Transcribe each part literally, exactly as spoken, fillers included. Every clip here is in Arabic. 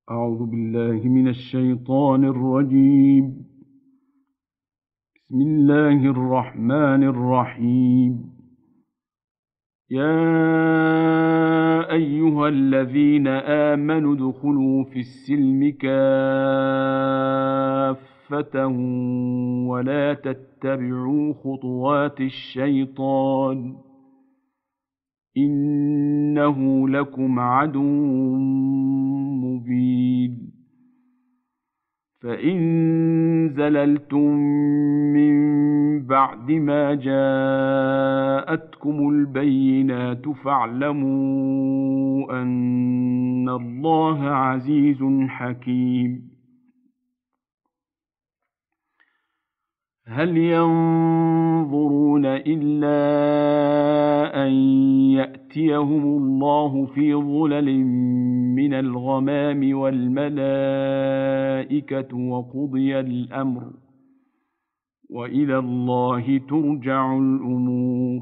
أعوذ بالله من الشيطان الرجيم. بسم الله الرحمن الرحيم. يا أيها الذين آمنوا ادخلوا في السلم كافة ولا تتبعوا خطوات الشيطان إنه لكم عدو مبين. فإن زللتم من بعد ما جاءتكم البينات فاعلموا أن الله عزيز حكيم. هل ينظرون إلا أن يأتيهم الله في ظلل من الغمام والملائكة وقضي الأمر وإلى الله ترجع الأمور.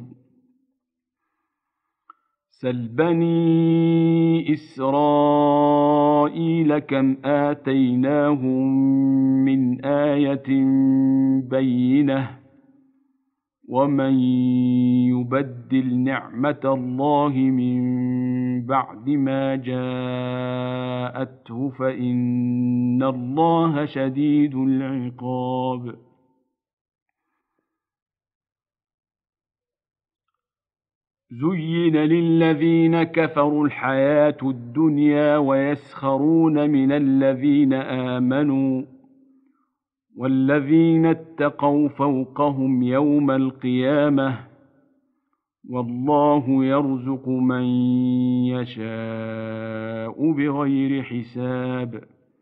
سل بني إسرائيل كم آتيناهم من آية بينة ومن يبدل نعمة الله من بعد ما جاءته فإن الله شديد العقاب. زين للذين كفروا الحياة الدنيا ويسخرون من الذين آمنوا والذين اتقوا فوقهم يوم القيامة والله يرزق من يشاء بغير حساب.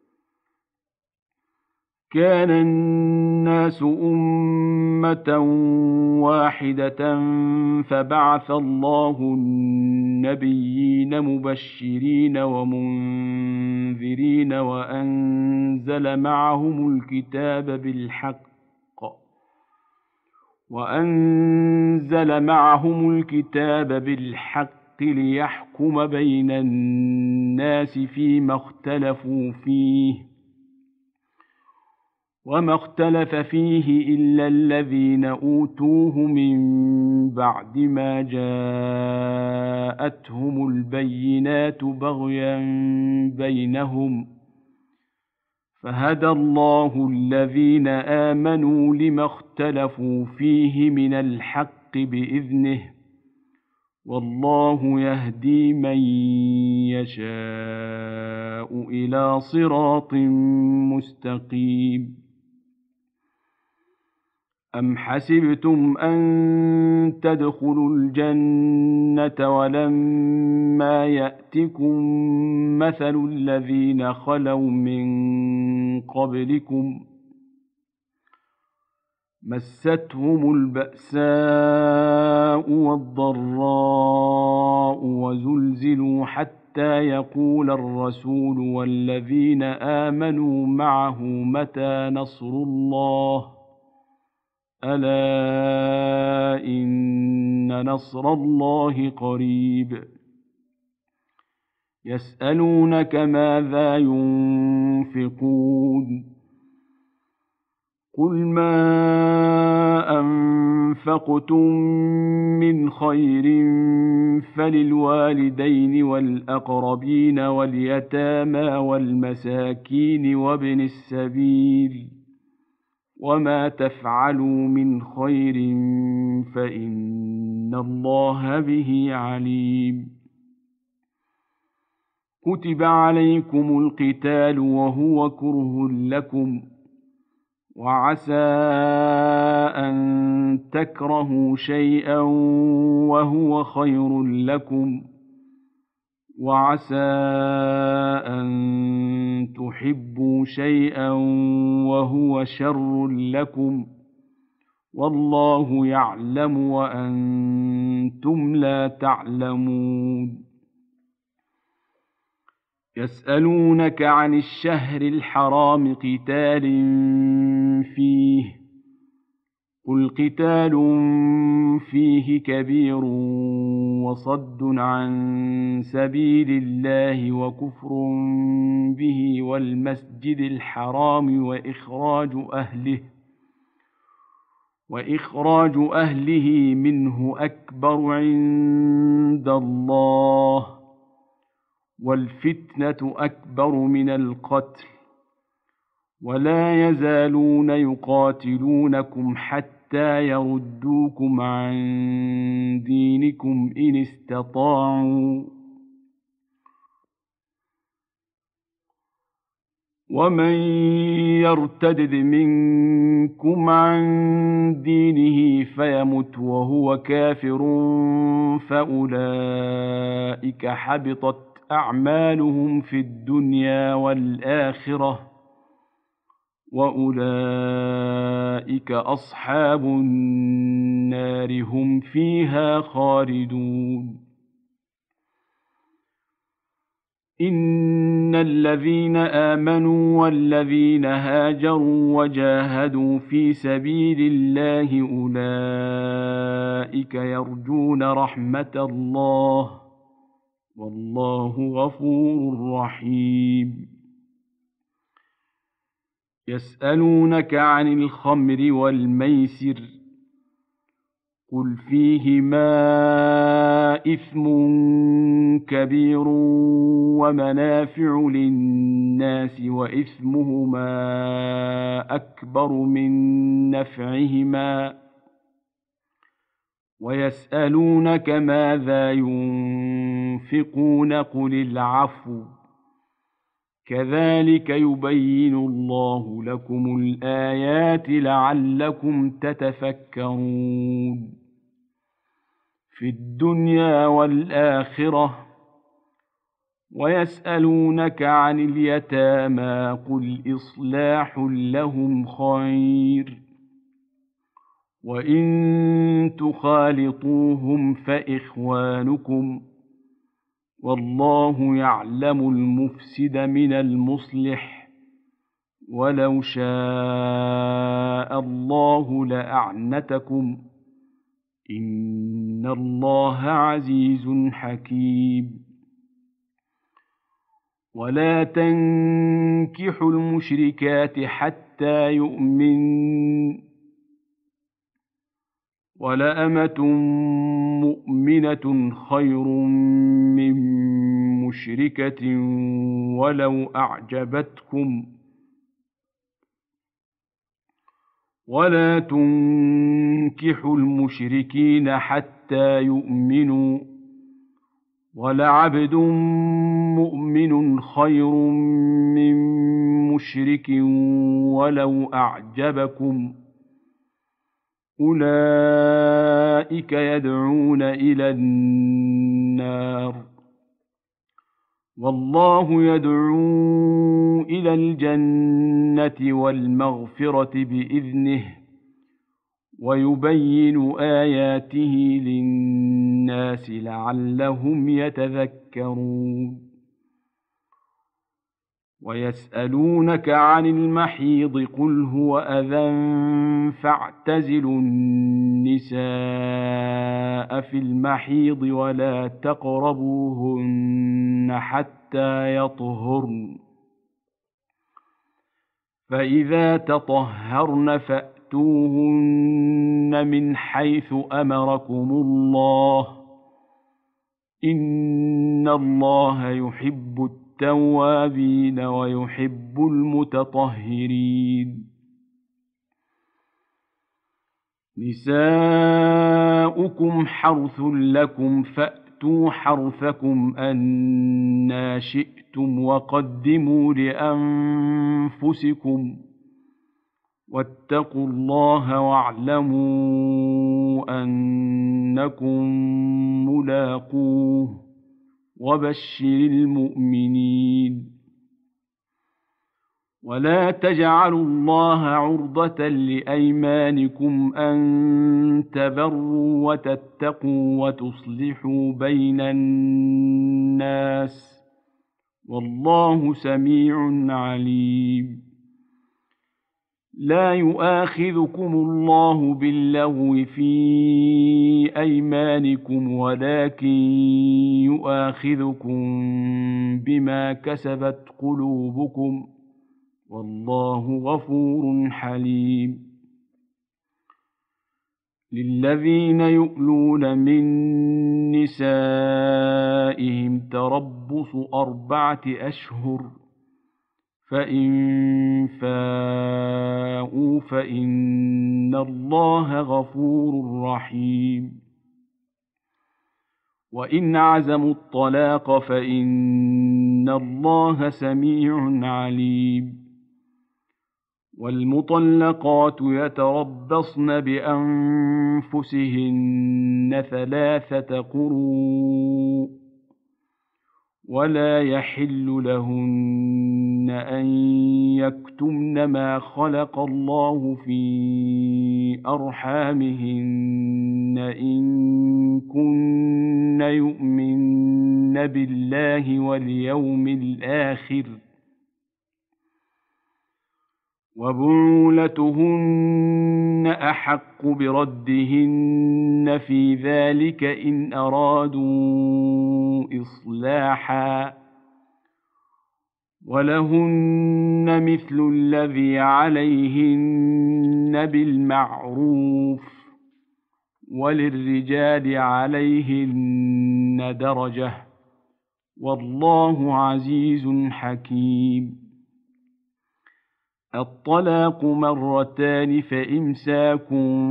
كان الناس أمة واحدة فبعث الله النبيين مبشرين ومنذرين وأنزل معهم الكتاب بالحق وأنزل معهم الكتاب بالحق ليحكم بين الناس فيما اختلفوا فيه وما اختلف فيه إلا الذين أوتوه من بعد ما جاءتهم البينات بغيا بينهم فهدى الله الذين آمنوا لما اختلفوا فيه من الحق بإذنه والله يهدي من يشاء إلى صراط مستقيم. أم حسبتم أن تدخلوا الجنة ولما يأتكم مثل الذين خلوا من قبلكم مستهم البأساء والضراء وزلزلوا حتى يقول الرسول والذين آمنوا معه متى نصر الله ألا إن نصر الله قريب. يسألونك ماذا ينفقون قل ما أنفقتم من خير فللوالدين والأقربين واليتامى والمساكين وابن السبيل وما تفعلوا من خير فإن الله به عليم. كتب عليكم القتال وهو كره لكم وعسى أن تكرهوا شيئا وهو خير لكم وعسى أن تحبوا شيئا وهو شر لكم والله يعلم وأنتم لا تعلمون. يسألونك عن الشهر الحرام قتال فيه قل قتال فيه كبير وصد عن سبيل الله وكفر به والمسجد الحرام وإخراج أهله وإخراج أهله منه أكبر عند الله والفتنة أكبر من القتل ولا يزالون يقاتلونكم حتى يردوكم عن دينكم إن استطاعوا ومن يرتد منكم عن دينه فيمت وهو كافر فأولئك حبطت أعمالهم في الدنيا والآخرة وأولئك أصحاب النار هم فيها خالدون إن الذين آمنوا والذين هاجروا وجاهدوا في سبيل الله أولئك يرجون رحمة الله والله غفور رحيم يسألونك عن الخمر والميسر قل فيهما إثم كبير ومنافع للناس وإثمهما أكبر من نفعهما ويسألونك ماذا ينفقون قل العفو كذلك يبين الله لكم الآيات لعلكم تتفكرون في الدنيا والآخرة ويسألونك عن اليتامى قل إصلاح لهم خير وإن تخالطوهم فإخوانكم والله يعلم المفسد من المصلح ولو شاء الله لأعنتكم إن الله عزيز حكيم ولا تنكحوا المشركات حتى يؤمن ولأمة مؤمنة خير من مشركة ولو أعجبتكم ولا تنكحوا المشركين حتى يؤمنوا ولعبد مؤمن خير من مشرك ولو أعجبكم أولئك يدعون إلى النار والله يدعو إلى الجنة والمغفرة بإذنه ويبين آياته للناس لعلهم يتذكرون ويسألونك عن المحيض قل هو أذى فاعتزلوا النساء في المحيض ولا تقربوهن حتى يطهرن فإذا تطهرن فأتوهن من حيث أمركم الله إن الله يحب التوابين ويحب المتطهرين نساؤكم حرث لكم فأتوا حرثكم أنى شئتم وقدموا لأنفسكم واتقوا الله واعلموا أنكم ملاقوه وبشر المؤمنين ولا تجعلوا الله عرضة لأيمانكم أن تبروا وتتقوا وتصلحوا بين الناس والله سميع عليم لا يؤاخذكم الله باللغو في أيمانكم ولكن يؤاخذكم بما كسبت قلوبكم والله غفور حليم. للذين يؤلون من نسائهم تربص أربعة أشهر فإن فاءوا فإن الله غفور رحيم. وإن عزموا الطلاق فإن الله سميع عليم. والمطلقات يتربصن بأنفسهن ثلاثة قروء ولا يحل لهن أن يكتمن ما خلق الله في أرحامهن إن كن يؤمن بالله واليوم الآخر وبعولتهن أحق بردهن في ذلك إن أرادوا إصلاحا ولهن مثل الذي عليهن بالمعروف وللرجال عليهن درجة والله عزيز حكيم. الطلاق مرتان فإمساك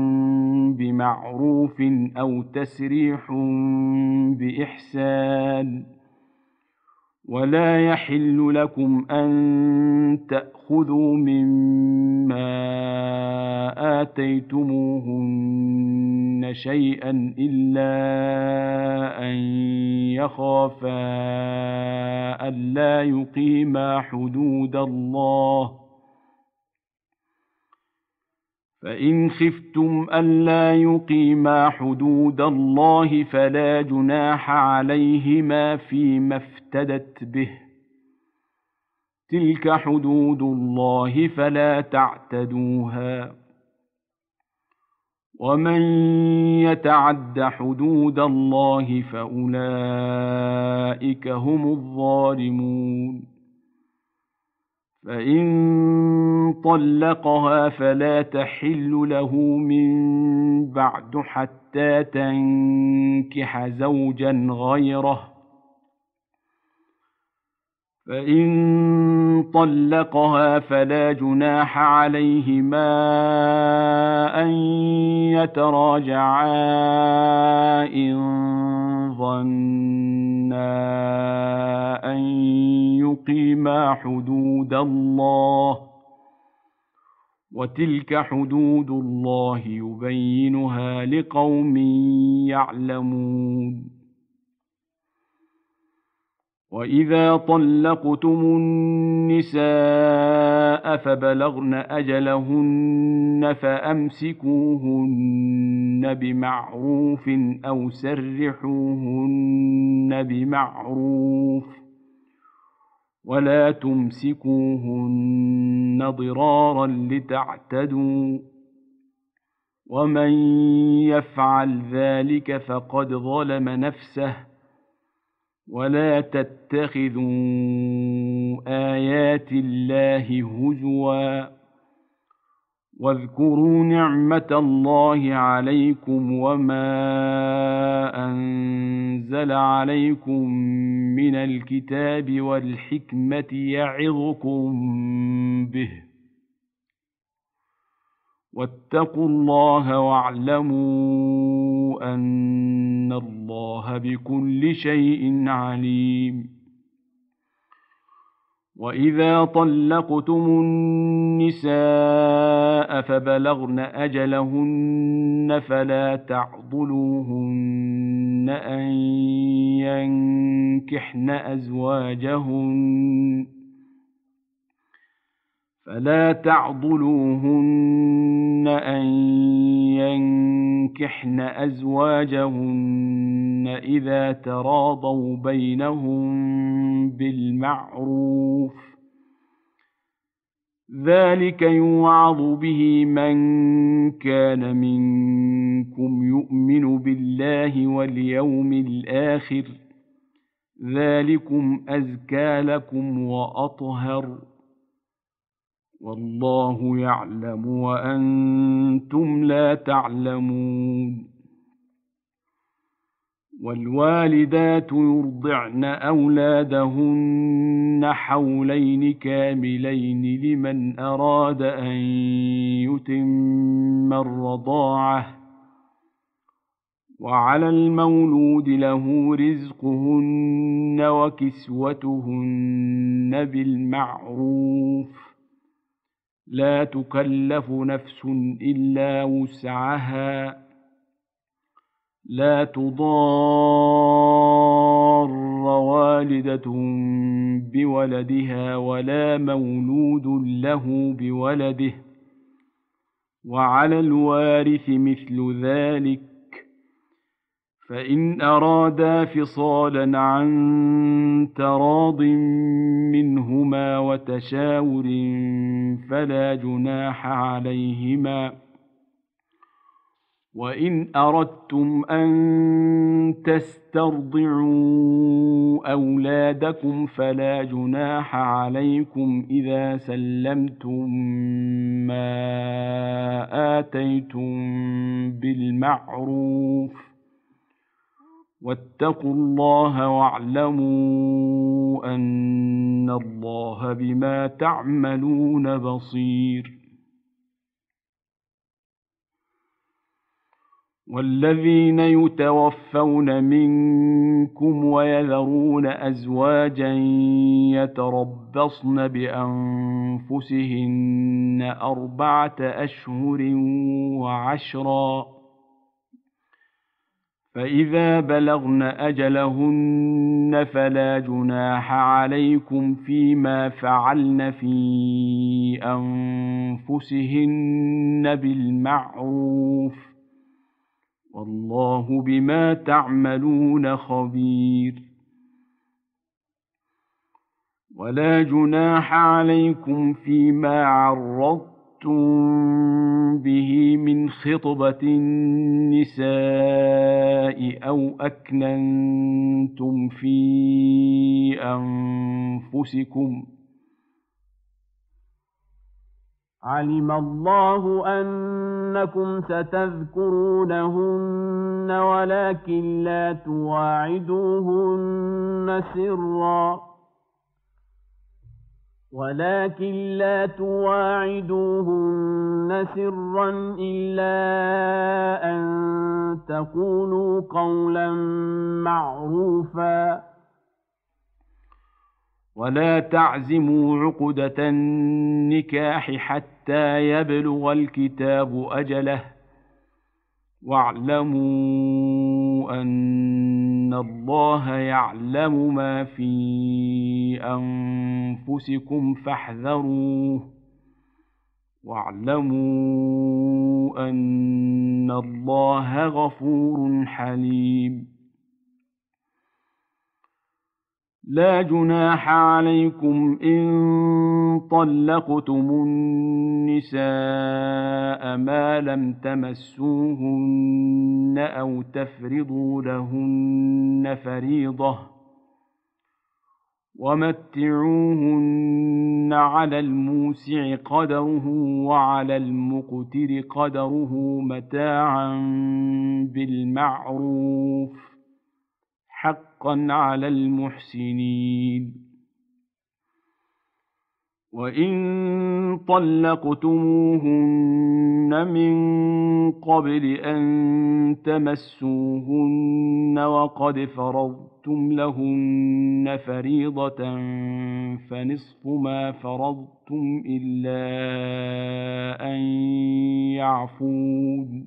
بمعروف أو تسريح بإحسان ولا يحل لكم أن تأخذوا مما آتيتموهن شيئا إلا أن يخافا ألا يقيما حدود الله فإن خفتم ألا يقيما حدود الله فلا جناح عليهما فيما افتدت به تلك حدود الله فلا تعتدوها ومن يتعد حدود الله فأولئك هم الظالمون. فإن طلقها فلا تحل له من بعد حتى تنكح زوجا غيره فإن طلقها فلا جناح عليهما أن يتراجعا إن ظنا أن يقيما حدود الله وتلك حدود الله يبينها لقوم يعلمون. وإذا طلقتم النساء فبلغن أجلهن فأمسكوهن بمعروف أو سرحوهن بمعروف ولا تمسكوهن ضرارا لتعتدوا ومن يفعل ذلك فقد ظلم نفسه ولا تتخذوا آيات الله هزوا واذكروا نعمة الله عليكم وما أنزل عليكم من الكتاب والحكمة يعظكم به واتقوا الله واعلموا أن الله بكل شيء عليم. وإذا طلقتم النساء فبلغن أجلهن فلا تعضلوهن أن ينكحن أزواجهن فلا تعضلوهن أن ينكحن أزواجهن إذا تراضوا بينهم بالمعروف ذلك يوعظ به من كان منكم يؤمن بالله واليوم الآخر ذلكم أزكى لكم وأطهر والله يعلم وأنتم لا تعلمون والوالدات يرضعن أولادهن حولين كاملين لمن أراد أن يتم الرضاعة وعلى المولود له رزقهن وكسوتهن بالمعروف لا تكلف نفس إلا وسعها لا تضار والدة بولدها ولا مولود له بولده وعلى الوارث مثل ذلك فإن أرادا فصالا عن تراض منهما وتشاور فلا جناح عليهما وإن أردتم أن تسترضعوا أولادكم فلا جناح عليكم إذا سلمتم ما آتيتم بالمعروف واتقوا الله واعلموا أن الله بما تعملون بصير والذين يتوفون منكم ويذرون أزواجا يتربصن بأنفسهن أربعة أشهر وعشرا فإذا بلغن أجلهن فلا جناح عليكم فيما فعلن في أنفسهن بالمعروف والله بما تعملون خبير ولا جناح عليكم فيما عرضتم به من خطبة النساء أو أكننتم في أنفسكم علم الله أنكم ستذكرونهن ولكن لا تواعدوهن سرا ولكن لا تواعدوهن سرا إلا أن تقولوا قولا معروفا ولا تعزموا عقدة النكاح حتى يبلغ الكتاب أجله واعلموا أن الله يعلم ما في أنفسكم فاحذروه واعلموا أن الله غفور حليم لا جناح عليكم إن طلقتم النساء ما لم تمسوهن أو تفرضوا لهن فريضة ومتعوهن على الموسع قدره وعلى المقتر قدره متاعا بالمعروف حقا على المحسنين وإن طلقتموهن من قبل أن تمسوهن وقد فرضتم لهن فريضة فنصف ما فرضتم إلا أن يعفون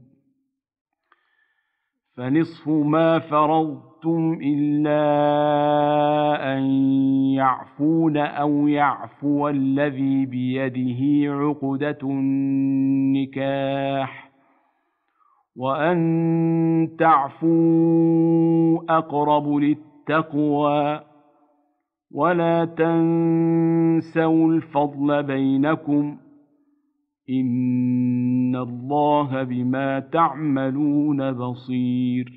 فنصف ما فرضتم إلا أن يعفون أو يعفو الذي بيده عقدة النكاح وأن تعفوا أقرب للتقوى ولا تنسوا تنسوا الفضل بينكم إن الله بما تعملون بصير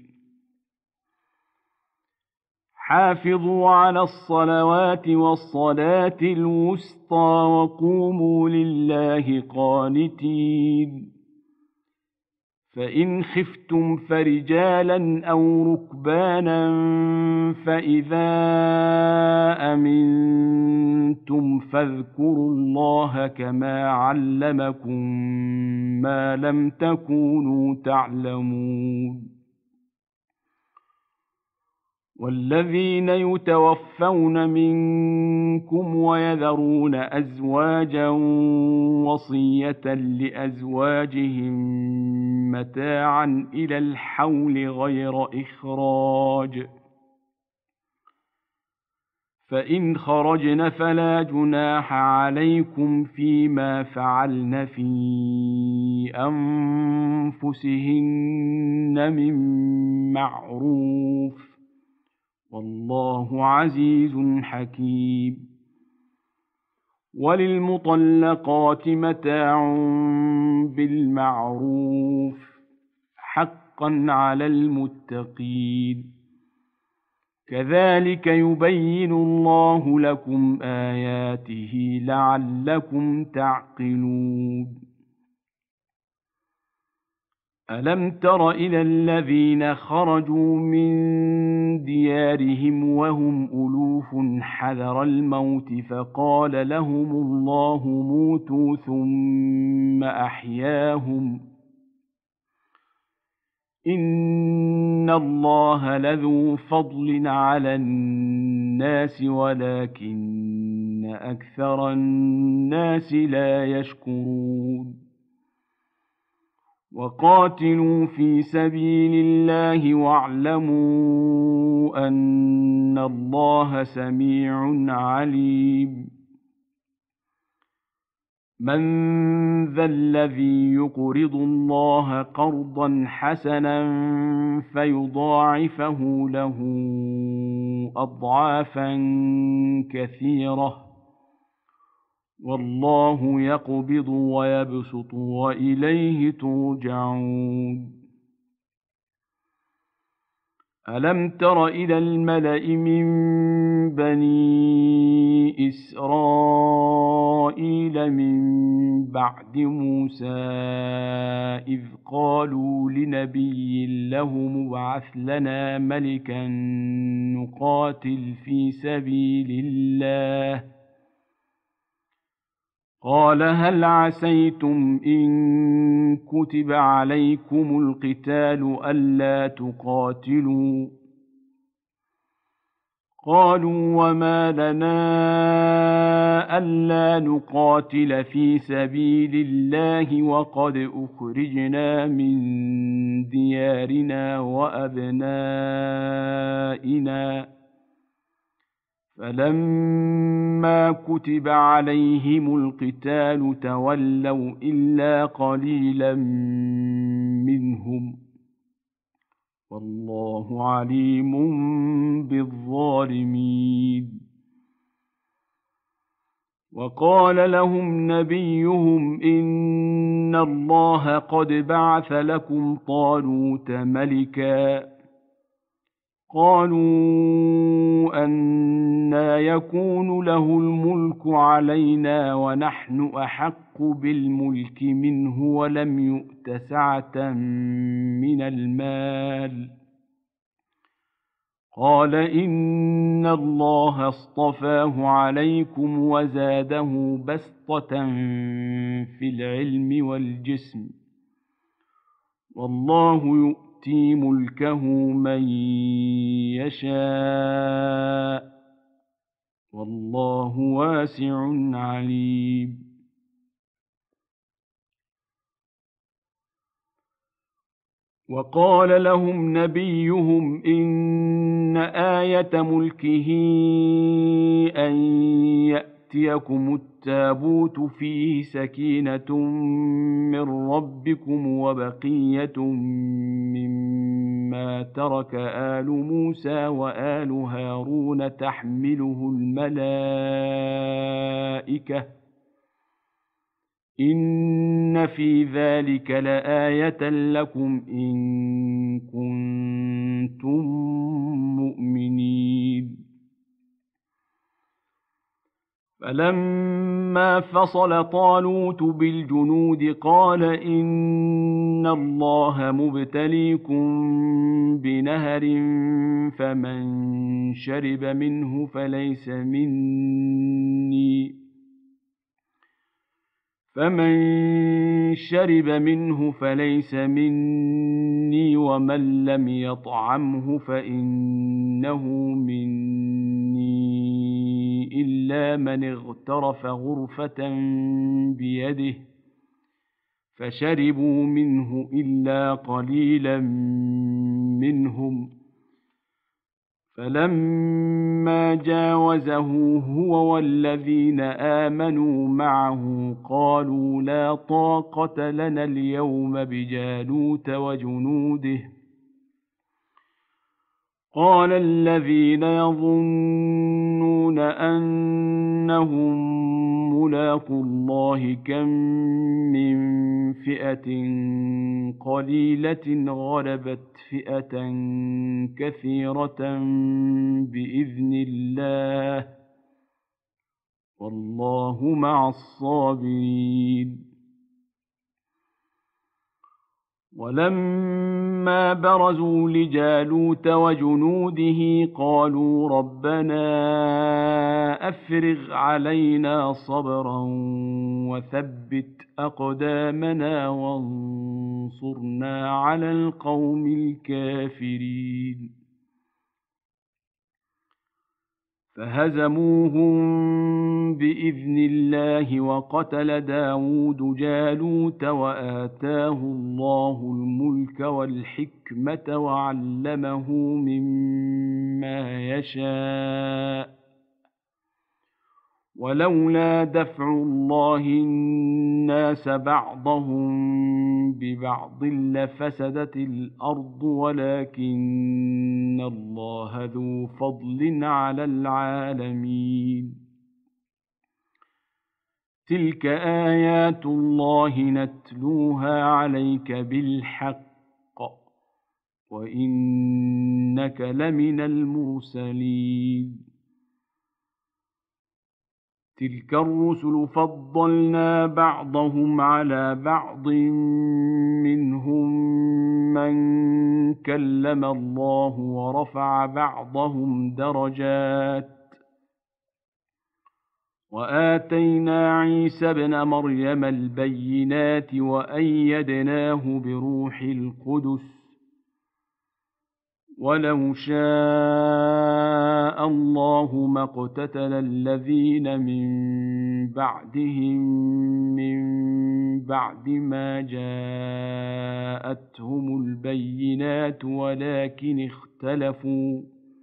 حافظوا على الصلوات والصلاة الوسطى وقوموا لله قانتين فإن خفتم فرجالا أو ركبانا فإذا أمنتم فاذكروا الله كما علمكم ما لم تكونوا تعلمون والذين يتوفون منكم ويذرون أزواجا وصية لأزواجهم متاعا إلى الحول غير إخراج فإن خرجن فلا جناح عليكم فيما فعلن في أنفسهن من معروف والله عزيز حكيم وللمطلقات متاع بالمعروف حقا على المتقين كذلك يبين الله لكم آياته لعلكم تعقلون ألم تر إلى الذين خرجوا من ديارهم وهم ألوف حذر الموت فقال لهم الله موتوا ثم أحياهم إن الله لذو فضل على الناس ولكن أكثر الناس لا يشكرون وقاتلوا في سبيل الله واعلموا أن الله سميع عليم من ذا الذي يقرض الله قرضا حسنا فيضاعفه له أضعافا كثيرة والله يقبض ويبسط وإليه ترجعون ألم تر إلى الملأ من بني إسرائيل من بعد موسى إذ قالوا لنبي له مبعث لنا ملكا نقاتل في سبيل الله قال هل عسيتم إن كتب عليكم القتال ألا تقاتلوا قالوا وما لنا ألا نقاتل في سبيل الله وقد أخرجنا من ديارنا وأبنائنا فلما كتب عليهم القتال تولوا إلا قليلا منهم والله عليم بالظالمين وقال لهم نبيهم إن الله قد بعث لكم طالوت ملكا قالوا أنى يكون له الملك علينا ونحن أحق بالملك منه ولم يؤت سعة من المال قال إن الله اصطفاه عليكم وزاده بسطة في العلم والجسم والله يؤتي يؤتي ملكه من يشاء والله واسع عليم وقال لهم نبيهم إن آية ملكه أن يأتيكم التابوت فيه سكينة من ربكم وبقية مما ترك آل موسى وآل هارون تحمله الملائكة إن في ذلك لآية لكم إن كنتم مؤمنين فلما فصل طالوت بالجنود قال إن الله مبتليكم بنهر فمن شرب منه فليس مني فمن شرب منه فليس مني ومن لم يطعمه فإنه مني إلا من اغترف غرفة بيده فشربوا منه إلا قليلا منهم فلما جاوزه هو والذين آمنوا معه قالوا لا طاقة لنا اليوم بجالوت وجنوده قال الذين يظنون أنهم ملاقو الله كم من فئة قليلة غلبت فئة كثيرة بإذن الله والله مع الصابرين ولما برزوا لجالوت وجنوده قالوا ربنا أفرغ علينا صبرا وثبت أقدامنا وانصرنا على القوم الكافرين فهزموهم بإذن الله وقتل داود جالوت وآتاه الله الملك والحكمة وعلمه مما يشاء ولولا دفع الله الناس بعضهم ببعض لفسدت الأرض ولكن الله ذو فضل على العالمين تلك آيات الله نتلوها عليك بالحق وإنك لمن المرسلين تلك الرسل فضلنا بعضهم على بعض منهم من كلم الله ورفع بعضهم درجات وآتينا عيسى ابن مريم البينات وأيدناه بروح القدس ولو شاء الله ما اقتتل الذين من بعدهم من بعد ما جاءتهم البينات ولكن اختلفوا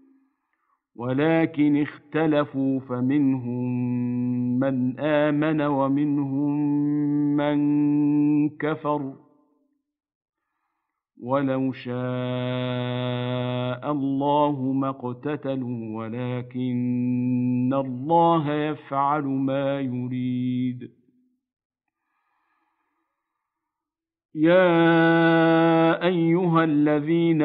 ولكن اختلفوا فمنهم من آمن ومنهم من كفر ولو شاء الله ما اقتتلوا ولكن الله يفعل ما يريد يا أيها الذين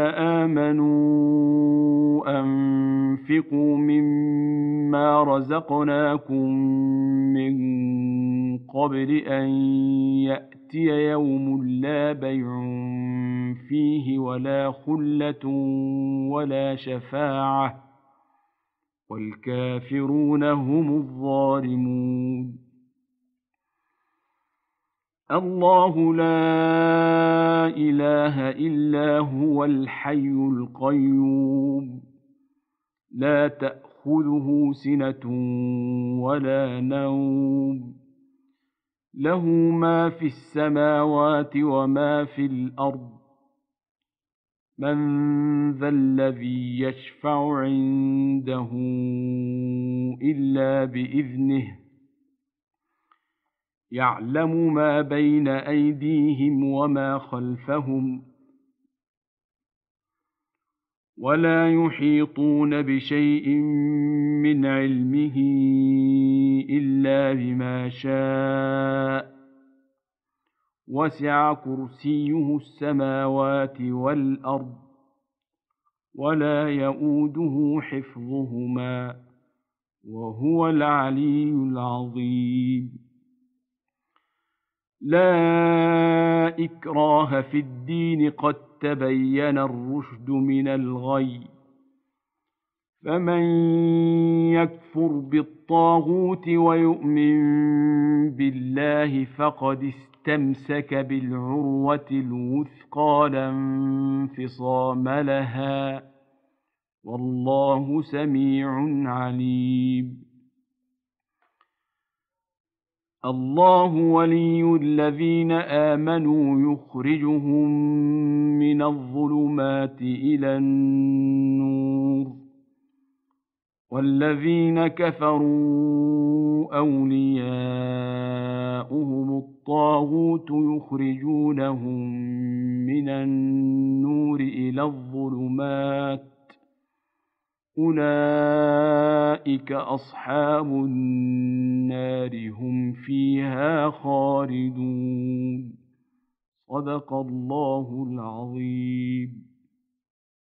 آمنوا أنفقوا مما رزقناكم من قبل أن يأتي يوم لا بيع فيه ولا خلة ولا شفاعة والكافرون هم الظالمون الله لا إله إلا هو الحي القيوم لا تأخذه سنة ولا نوم له ما في السماوات وما في الأرض من ذا الذي يشفع عنده إلا بإذنه يعلم ما بين أيديهم وما خلفهم ولا يحيطون بشيء من علمه إلا بما شاء وسع كرسيه السماوات والأرض ولا يئوده حفظهما وهو العلي العظيم لا إكراه في الدين قد تبين الرشد من الغي فمن يكفر بالطاغوت ويؤمن بالله فقد استمسك بالعروة الوثقى لا انفصام لها والله سميع عليم الله ولي الذين آمنوا يخرجهم من الظلمات إلى النور والذين كفروا أولياؤهم الطاغوت يخرجونهم من النور إلى الظلمات أولئك أصحاب النار هم فيها خالدون صدق الله العظيم.